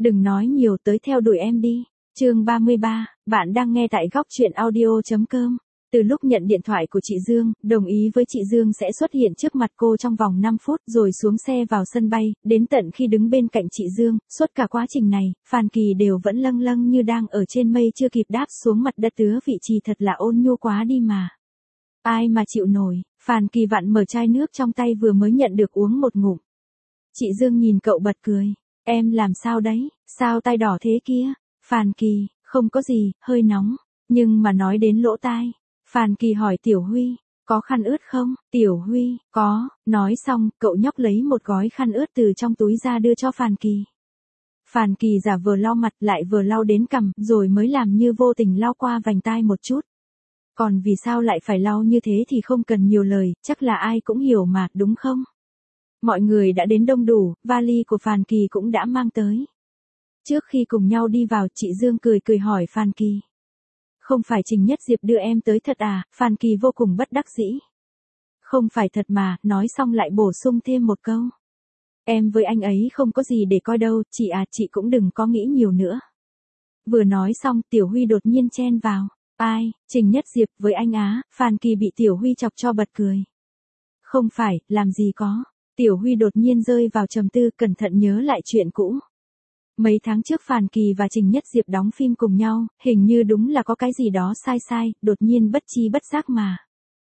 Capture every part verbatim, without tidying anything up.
Đừng nói nhiều, tới theo đuổi em đi. Chương ba mươi ba, bạn đang nghe tại góc truyện audio chấm com. Từ lúc nhận điện thoại của chị Dương, đồng ý với chị Dương sẽ xuất hiện trước mặt cô trong vòng năm phút rồi xuống xe vào sân bay, đến tận khi đứng bên cạnh chị Dương, suốt cả quá trình này, Phan Kỳ đều vẫn lâng lâng như đang ở trên mây chưa kịp đáp xuống mặt đất, tứa vị trí thật là ôn nhu quá đi mà. Ai mà chịu nổi. Phan Kỳ vặn mở chai nước trong tay vừa mới nhận được uống một ngụm. Chị Dương nhìn cậu bật cười. Em làm sao đấy, sao tay đỏ thế kia? Phan Kỳ, không có gì, hơi nóng. Nhưng mà nói đến lỗ tai. Phan Kỳ hỏi Tiểu Huy, có khăn ướt không? Tiểu Huy, có. Nói xong, cậu nhóc lấy một gói khăn ướt từ trong túi ra đưa cho Phan Kỳ. Phan Kỳ giả vờ lau mặt lại vừa lau đến cằm, rồi mới làm như vô tình lau qua vành tai một chút. Còn vì sao lại phải lau như thế thì không cần nhiều lời, chắc là ai cũng hiểu mà, đúng không? Mọi người đã đến đông đủ, vali của Phan Kỳ cũng đã mang tới. Trước khi cùng nhau đi vào, chị Dương cười cười hỏi Phan Kỳ. Không phải Trình Nhất Diệp đưa em tới thật à? Phan Kỳ vô cùng bất đắc dĩ. Không phải thật mà, nói xong lại bổ sung thêm một câu. Em với anh ấy không có gì để coi đâu, chị à, chị cũng đừng có nghĩ nhiều nữa. Vừa nói xong, Tiểu Huy đột nhiên chen vào. Ai, Trình Nhất Diệp với anh á? Phan Kỳ bị Tiểu Huy chọc cho bật cười. Không phải, làm gì có. Tiểu Huy đột nhiên rơi vào trầm tư, cẩn thận nhớ lại chuyện cũ. Mấy tháng trước Phan Kỳ và Trình Nhất Diệp đóng phim cùng nhau, hình như đúng là có cái gì đó sai sai, đột nhiên bất chi bất giác mà.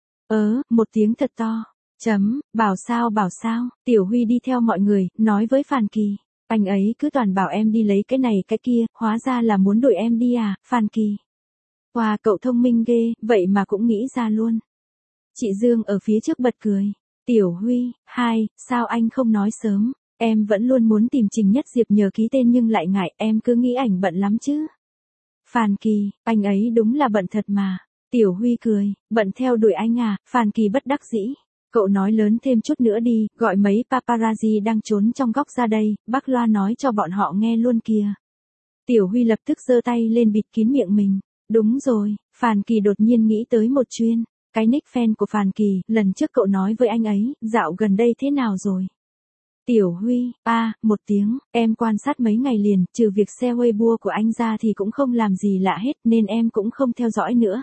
Ớ, một tiếng thật to. Chấm, bảo sao bảo sao, Tiểu Huy đi theo mọi người, nói với Phan Kỳ. Anh ấy cứ toàn bảo em đi lấy cái này cái kia, hóa ra là muốn đuổi em đi à, Phan Kỳ. Wow, cậu thông minh ghê, vậy mà cũng nghĩ ra luôn. Chị Dương ở phía trước bật cười. Tiểu Huy, hai, sao anh không nói sớm? Em vẫn luôn muốn tìm Trình Nhất Diệp nhờ ký tên nhưng lại ngại, em cứ nghĩ ảnh bận lắm chứ. Phan Kỳ, anh ấy đúng là bận thật mà. Tiểu Huy cười, bận theo đuổi anh à? Phan Kỳ bất đắc dĩ. Cậu nói lớn thêm chút nữa đi, gọi mấy paparazzi đang trốn trong góc ra đây, bác loa nói cho bọn họ nghe luôn kìa. Tiểu Huy lập tức giơ tay lên bịt kín miệng mình. Đúng rồi, Phan Kỳ đột nhiên nghĩ tới một chuyên. Cái nick fan của Phan Kỳ, lần trước cậu nói với anh ấy, dạo gần đây thế nào rồi? Tiểu Huy, a, à, một tiếng, em quan sát mấy ngày liền, trừ việc share Weibo của anh ra thì cũng không làm gì lạ hết nên em cũng không theo dõi nữa.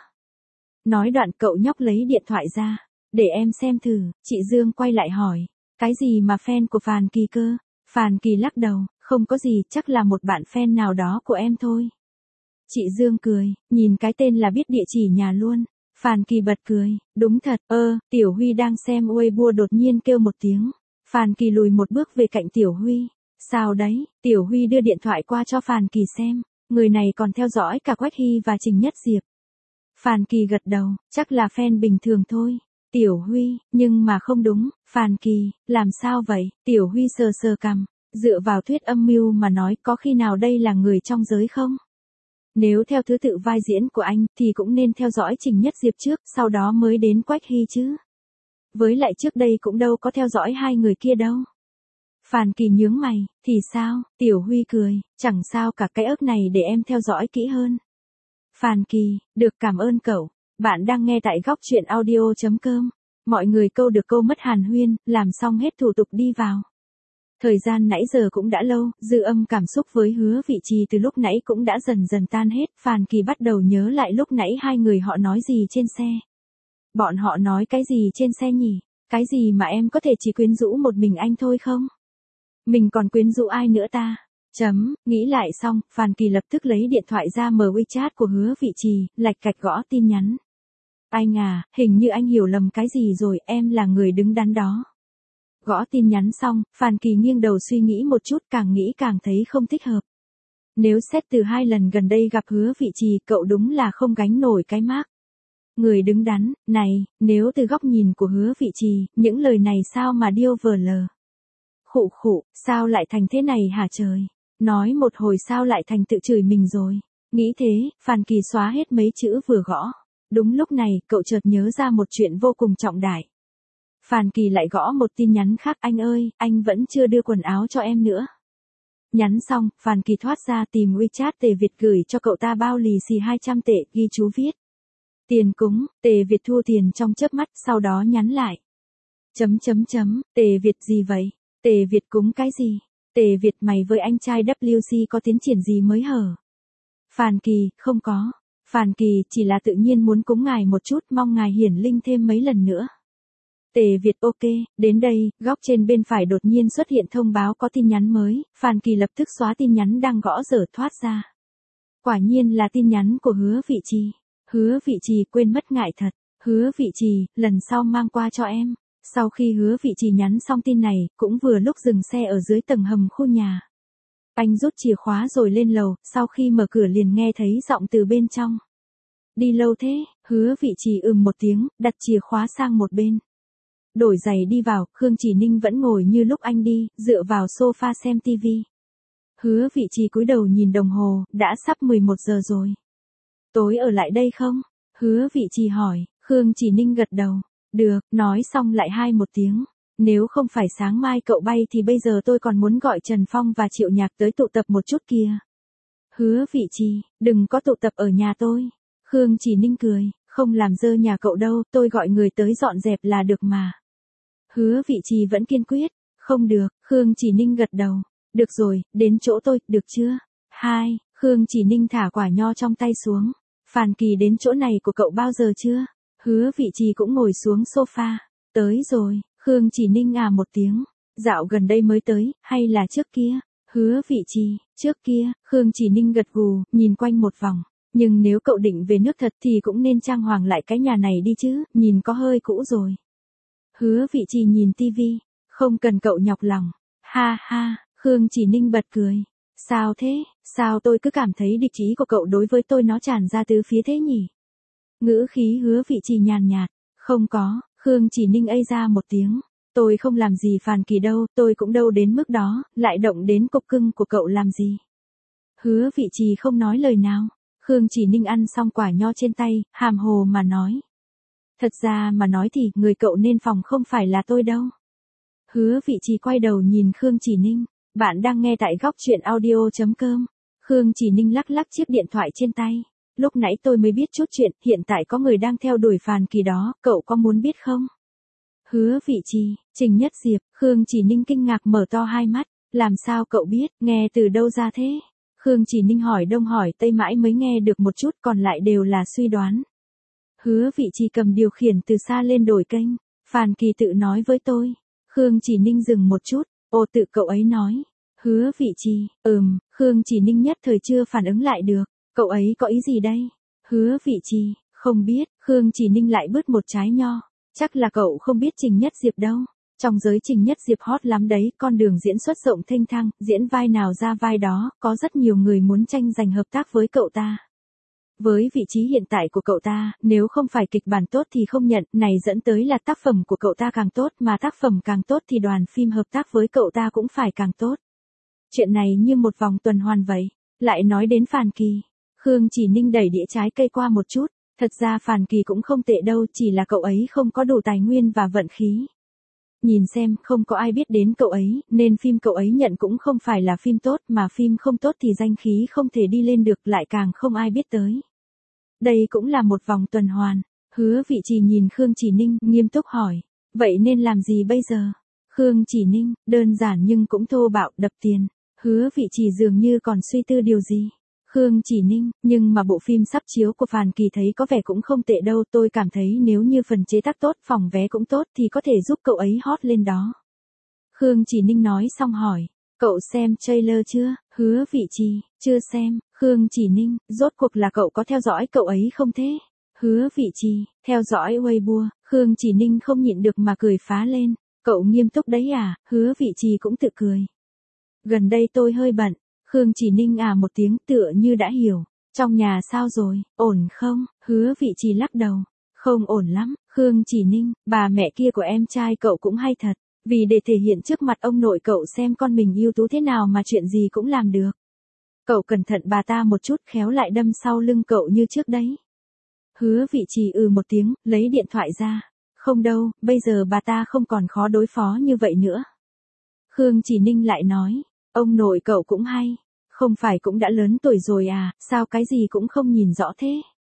Nói đoạn cậu nhóc lấy điện thoại ra, để em xem thử, chị Dương quay lại hỏi, cái gì mà fan của Phan Kỳ cơ? Phan Kỳ lắc đầu, không có gì, chắc là một bạn fan nào đó của em thôi. Chị Dương cười, nhìn cái tên là biết địa chỉ nhà luôn. Phan Kỳ bật cười, đúng thật, ơ, Tiểu Huy đang xem Weibo đột nhiên kêu một tiếng. Phan Kỳ lùi một bước về cạnh Tiểu Huy. Sao đấy? Tiểu Huy đưa điện thoại qua cho Phan Kỳ xem. Người này còn theo dõi cả Quách Hy và Trình Nhất Diệp. Phan Kỳ gật đầu, chắc là fan bình thường thôi. Tiểu Huy, nhưng mà không đúng. Phan Kỳ, làm sao vậy? Tiểu Huy sờ sờ cằm. Dựa vào thuyết âm mưu mà nói, có khi nào đây là người trong giới không? Nếu theo thứ tự vai diễn của anh thì cũng nên theo dõi Trình Nhất Diệp trước, sau đó mới đến Quách Hy chứ. Với lại trước đây cũng đâu có theo dõi hai người kia đâu. Phan Kỳ nhướng mày, thì sao? Tiểu Huy cười, chẳng sao cả, cái ớt này để em theo dõi kỹ hơn. Phan Kỳ, được, cảm ơn cậu. Bạn đang nghe tại góc truyện audio chấm com. Mọi người câu được câu mất hàn huyên, làm xong hết thủ tục đi vào. Thời gian nãy giờ cũng đã lâu, dư âm cảm xúc với Hứa Vị Trì từ lúc nãy cũng đã dần dần tan hết. Phan Kỳ bắt đầu nhớ lại lúc nãy hai người họ nói gì trên xe. Bọn họ nói cái gì trên xe nhỉ? Cái gì mà em có thể chỉ quyến rũ một mình anh thôi không? Mình còn quyến rũ ai nữa ta? Chấm, nghĩ lại xong, Phan Kỳ lập tức lấy điện thoại ra mở WeChat của Hứa Vị Trì, lạch cạch gõ tin nhắn. Anh à, hình như anh hiểu lầm cái gì rồi, em là người đứng đắn đó. Gõ tin nhắn xong, Phan Kỳ nghiêng đầu suy nghĩ một chút, càng nghĩ càng thấy không thích hợp. Nếu xét từ hai lần gần đây gặp Hứa Vị Trì, cậu đúng là không gánh nổi cái mác. Người đứng đắn, này, nếu từ góc nhìn của Hứa Vị Trì, những lời này sao mà điêu vờ lờ. Khụ khụ, sao lại thành thế này hả trời? Nói một hồi sao lại thành tự chửi mình rồi? Nghĩ thế, Phan Kỳ xóa hết mấy chữ vừa gõ. Đúng lúc này, cậu chợt nhớ ra một chuyện vô cùng trọng đại. Phan Kỳ lại gõ một tin nhắn khác, anh ơi, anh vẫn chưa đưa quần áo cho em nữa. Nhắn xong, Phan Kỳ thoát ra tìm WeChat Tề Việt gửi cho cậu ta bao lì xì hai trăm tệ, ghi chú viết. Tiền cúng, Tề Việt thu tiền trong chớp mắt, sau đó nhắn lại. Chấm chấm chấm, Tề Việt gì vậy? Tề Việt cúng cái gì? Tề Việt, mày với anh trai W C có tiến triển gì mới hở? Phàn Kỳ, không có. Phàn Kỳ, chỉ là tự nhiên muốn cúng ngài một chút, mong ngài hiển linh thêm mấy lần nữa. Tề Việt, ok, đến đây, góc trên bên phải đột nhiên xuất hiện thông báo có tin nhắn mới, Phàn Kỳ lập tức xóa tin nhắn đang gõ dở thoát ra. Quả nhiên là tin nhắn của Hứa Vị Trì. Hứa Vị Trì, quên mất ngại thật. Hứa Vị Trì, lần sau mang qua cho em. Sau khi Hứa Vị Trì nhắn xong tin này, cũng vừa lúc dừng xe ở dưới tầng hầm khu nhà. Anh rút chìa khóa rồi lên lầu, sau khi mở cửa liền nghe thấy giọng từ bên trong. Đi lâu thế? Hứa Vị Trì ừm một tiếng, đặt chìa khóa sang một bên. Đổi giày đi vào, Khương Chỉ Ninh vẫn ngồi như lúc anh đi, dựa vào sofa xem tivi. Hứa Vị Trì cúi đầu nhìn đồng hồ, đã sắp mười một giờ rồi. Tối ở lại đây không? Hứa Vị Trì hỏi, Khương Chỉ Ninh gật đầu. Được, nói xong lại hai một tiếng. Nếu không phải sáng mai cậu bay thì bây giờ tôi còn muốn gọi Trần Phong và Triệu Nhạc tới tụ tập một chút kia. Hứa Vị Trì, đừng có tụ tập ở nhà tôi. Khương Chỉ Ninh cười, không làm dơ nhà cậu đâu, tôi gọi người tới dọn dẹp là được mà. Hứa Vị Trì vẫn kiên quyết, không được, Khương Chỉ Ninh gật đầu. Được rồi, đến chỗ tôi, được chưa? Hai, Khương Chỉ Ninh thả quả nho trong tay xuống. Phàn Kỳ, đến chỗ này của cậu bao giờ chưa? Hứa Vị Trì cũng ngồi xuống sofa. Tới rồi, Khương Chỉ Ninh à một tiếng. Dạo gần đây mới tới, hay là trước kia? Hứa Vị Trì, trước kia, Khương Chỉ Ninh gật gù, nhìn quanh một vòng. Nhưng nếu cậu định về nước thật thì cũng nên trang hoàng lại cái nhà này đi chứ, nhìn có hơi cũ rồi. Hứa Vị Trì nhìn tivi, không cần cậu nhọc lòng. Ha ha, Khương Chỉ Ninh bật cười. Sao thế, sao tôi cứ cảm thấy địch ý của cậu đối với tôi nó tràn ra từ phía thế nhỉ? Ngữ khí Hứa Vị Trì nhàn nhạt. Không có, Khương Chỉ Ninh ây ra một tiếng. Tôi không làm gì Phàn Kỳ đâu, tôi cũng đâu đến mức đó, lại động đến cục cưng của cậu làm gì. Hứa Vị Trì không nói lời nào. Khương Chỉ Ninh ăn xong quả nho trên tay, hàm hồ mà nói. Thật ra mà nói thì, người cậu nên phòng không phải là tôi đâu. Hứa Vị Trì quay đầu nhìn Khương Chỉ Ninh. Bạn đang nghe tại góc truyện audio.com. Khương Chỉ Ninh lắc lắc chiếc điện thoại trên tay. Lúc nãy tôi mới biết chút chuyện, hiện tại có người đang theo đuổi Phàn Kỳ đó, cậu có muốn biết không? Hứa Vị Trì, Trình Nhất Diệp, Khương Chỉ Ninh kinh ngạc mở to hai mắt. Làm sao cậu biết, nghe từ đâu ra thế? Khương Chỉ Ninh hỏi đông hỏi tây mãi mới nghe được một chút, còn lại đều là suy đoán. Hứa Vị Trì cầm điều khiển từ xa lên đổi kênh. Phàn Kỳ tự nói với tôi. Khương Chỉ Ninh dừng một chút. Ồ, tự cậu ấy nói. Hứa Vị Trì, ừm, Khương Chỉ Ninh nhất thời chưa phản ứng lại được. Cậu ấy có ý gì đây? Hứa Vị Trì, không biết. Khương Chỉ Ninh lại bứt một trái nho. Chắc là cậu không biết Trình Nhất Diệp đâu. Trong giới Trình Nhất Diệp hot lắm đấy, con đường diễn xuất rộng thênh thang, diễn vai nào ra vai đó, có rất nhiều người muốn tranh giành hợp tác với cậu ta. Với vị trí hiện tại của cậu ta, nếu không phải kịch bản tốt thì không nhận, này dẫn tới là tác phẩm của cậu ta càng tốt, mà tác phẩm càng tốt thì đoàn phim hợp tác với cậu ta cũng phải càng tốt. Chuyện này như một vòng tuần hoàn vậy. Lại nói đến Phàn Kỳ. Khương Chỉ Ninh đẩy đĩa trái cây qua một chút. Thật ra Phàn Kỳ cũng không tệ đâu, chỉ là cậu ấy không có đủ tài nguyên và vận khí. Nhìn xem, không có ai biết đến cậu ấy, nên phim cậu ấy nhận cũng không phải là phim tốt, mà phim không tốt thì danh khí không thể đi lên được, lại càng không ai biết tới. Đây cũng là một vòng tuần hoàn. Hứa Vị Trì nhìn Khương Chỉ Ninh, nghiêm túc hỏi. Vậy nên làm gì bây giờ? Khương Chỉ Ninh, đơn giản nhưng cũng thô bạo, đập tiền. Hứa Vị Trì dường như còn suy tư điều gì. Khương Chỉ Ninh, nhưng mà bộ phim sắp chiếu của Phàn Kỳ thấy có vẻ cũng không tệ đâu, tôi cảm thấy nếu như phần chế tác tốt, phòng vé cũng tốt thì có thể giúp cậu ấy hot lên đó. Khương Chỉ Ninh nói xong hỏi, cậu xem trailer chưa? Hứa Vị Trì, chưa xem. Khương Chỉ Ninh, rốt cuộc là cậu có theo dõi cậu ấy không thế? Hứa Vị Trì, theo dõi Weibo. Khương Chỉ Ninh không nhịn được mà cười phá lên. Cậu nghiêm túc đấy à? Hứa Vị Trì cũng tự cười. Gần đây tôi hơi bận. Khương Chỉ Ninh à một tiếng tựa như đã hiểu. Trong nhà sao rồi, ổn không? Hứa Vị Trì lắc đầu. Không ổn lắm. Khương Chỉ Ninh, bà mẹ kia của em trai cậu cũng hay thật. Vì để thể hiện trước mặt ông nội cậu xem con mình ưu tú thế nào mà chuyện gì cũng làm được. Cậu cẩn thận bà ta một chút, khéo lại đâm sau lưng cậu như trước đấy. Hứa Vị Trì ừ một tiếng, lấy điện thoại ra. Không đâu, bây giờ bà ta không còn khó đối phó như vậy nữa. Khương Chỉ Ninh lại nói, ông nội cậu cũng hay. Không phải cũng đã lớn tuổi rồi à, sao cái gì cũng không nhìn rõ thế?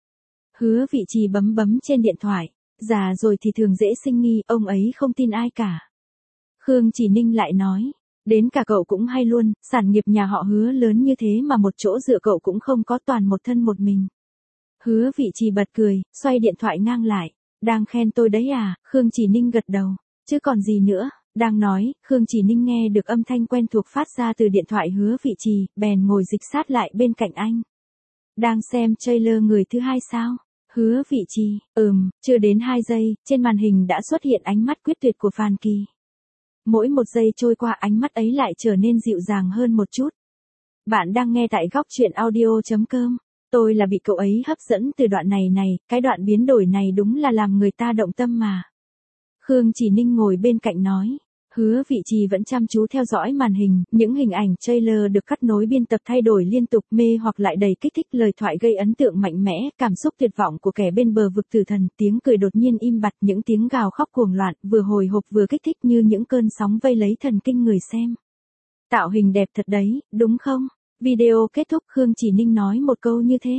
Hứa Vị Trì bấm bấm trên điện thoại. Già rồi thì thường dễ sinh nghi, ông ấy không tin ai cả. Khương Chỉ Ninh lại nói, Đến cả cậu cũng hay luôn, sản nghiệp nhà họ Hứa lớn như thế mà một chỗ dựa cậu cũng không có, toàn một thân một mình. Hứa Vị Trì bật cười, xoay điện thoại ngang lại. Đang khen tôi đấy à? Khương Chỉ Ninh gật đầu. Chứ còn gì nữa? Đang nói, Khương Chỉ Ninh nghe được âm thanh quen thuộc phát ra từ điện thoại Hứa Vị Trì, bèn ngồi dịch sát lại bên cạnh anh. Đang xem trailer người thứ hai sao? Hứa Vị Trì, ừm, chưa đến hai giây, trên màn hình đã xuất hiện ánh mắt quyết tuyệt của Phan Kỳ. Mỗi một giây trôi qua ánh mắt ấy lại trở nên dịu dàng hơn một chút. Bạn đang nghe tại góc truyện audio chấm com. Tôi là bị cậu ấy hấp dẫn từ đoạn này này, cái đoạn biến đổi này đúng là làm người ta động tâm mà. Khương Chỉ Ninh ngồi bên cạnh nói. Hứa Vị Trì vẫn chăm chú theo dõi màn hình, những hình ảnh trailer được cắt nối biên tập thay đổi liên tục, mê hoặc lại đầy kích thích, lời thoại gây ấn tượng mạnh mẽ, cảm xúc tuyệt vọng của kẻ bên bờ vực tử thần, tiếng cười đột nhiên im bặt, những tiếng gào khóc cuồng loạn, vừa hồi hộp vừa kích thích như những cơn sóng vây lấy thần kinh người xem. Tạo hình đẹp thật đấy, đúng không? Video kết thúc, Khương Chỉ Ninh nói một câu như thế.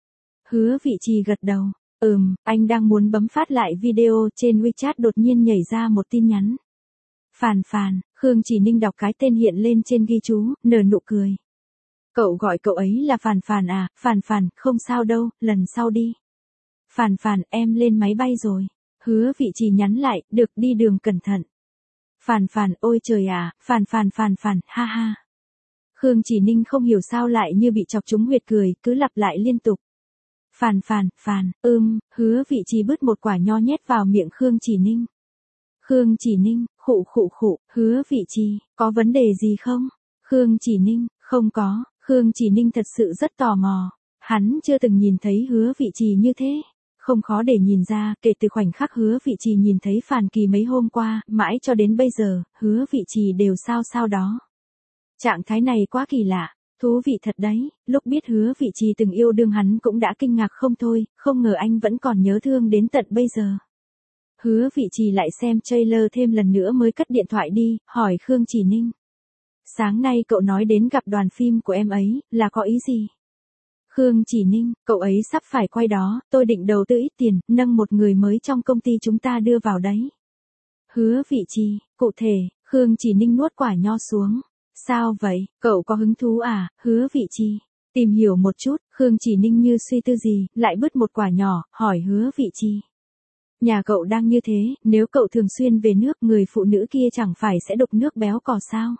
Hứa Vị Trì gật đầu. Ừm, anh đang muốn bấm phát lại video, trên WeChat đột nhiên nhảy ra một tin nhắn. Phàn Phàn, Khương Chỉ Ninh đọc cái tên hiện lên trên ghi chú, nở nụ cười. Cậu gọi cậu ấy là Phàn Phàn à? Phàn Phàn, không sao đâu, lần sau đi. Phàn Phàn, em lên máy bay rồi. Hứa Vị Trì nhắn lại, được, đi đường cẩn thận. Phàn Phàn, ôi trời à, Phàn Phàn Phàn Phàn, ha ha. Khương Chỉ Ninh không hiểu sao lại như bị chọc trúng huyệt cười, cứ lặp lại liên tục. Phàn Phàn, Phàn, ưm, Hứa Vị Trì bứt một quả nho nhét vào miệng Khương Chỉ Ninh. Khương Chỉ Ninh, khụ khụ khụ, Hứa Vị Trì, có vấn đề gì không? Khương Chỉ Ninh, không có, Khương Chỉ Ninh thật sự rất tò mò. Hắn chưa từng nhìn thấy Hứa Vị Trì như thế. Không khó để nhìn ra, kể từ khoảnh khắc Hứa Vị Trì nhìn thấy Phàn Kỳ mấy hôm qua, mãi cho đến bây giờ, Hứa Vị Trì đều sao sao đó. Trạng thái này quá kỳ lạ, thú vị thật đấy, lúc biết Hứa Vị Trì từng yêu đương hắn cũng đã kinh ngạc không thôi, không ngờ anh vẫn còn nhớ thương đến tận bây giờ. Hứa Vị Trì lại xem trailer thêm lần nữa mới cất điện thoại đi, hỏi Khương Chỉ Ninh. Sáng nay cậu nói đến gặp đoàn phim của em ấy, là có ý gì? Khương Chỉ Ninh, cậu ấy sắp phải quay đó, tôi định đầu tư ít tiền, nâng một người mới trong công ty chúng ta đưa vào đấy. Hứa Vị Trì, cụ thể, Khương Chỉ Ninh nuốt quả nho xuống. Sao vậy, cậu có hứng thú à? Hứa Vị Trì, tìm hiểu một chút, Khương Chỉ Ninh như suy tư gì, lại bứt một quả nhỏ, hỏi Hứa Vị Trì. Nhà cậu đang như thế, nếu cậu thường xuyên về nước, người phụ nữ kia chẳng phải sẽ đục nước béo cò sao?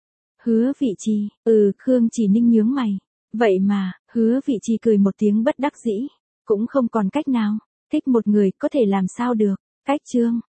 Hứa Vị Trì, ừ, Khương Chỉ Ninh nhướng mày. Vậy mà, Hứa Vị Trì cười một tiếng bất đắc dĩ. Cũng không còn cách nào, thích một người có thể làm sao được. Cách chương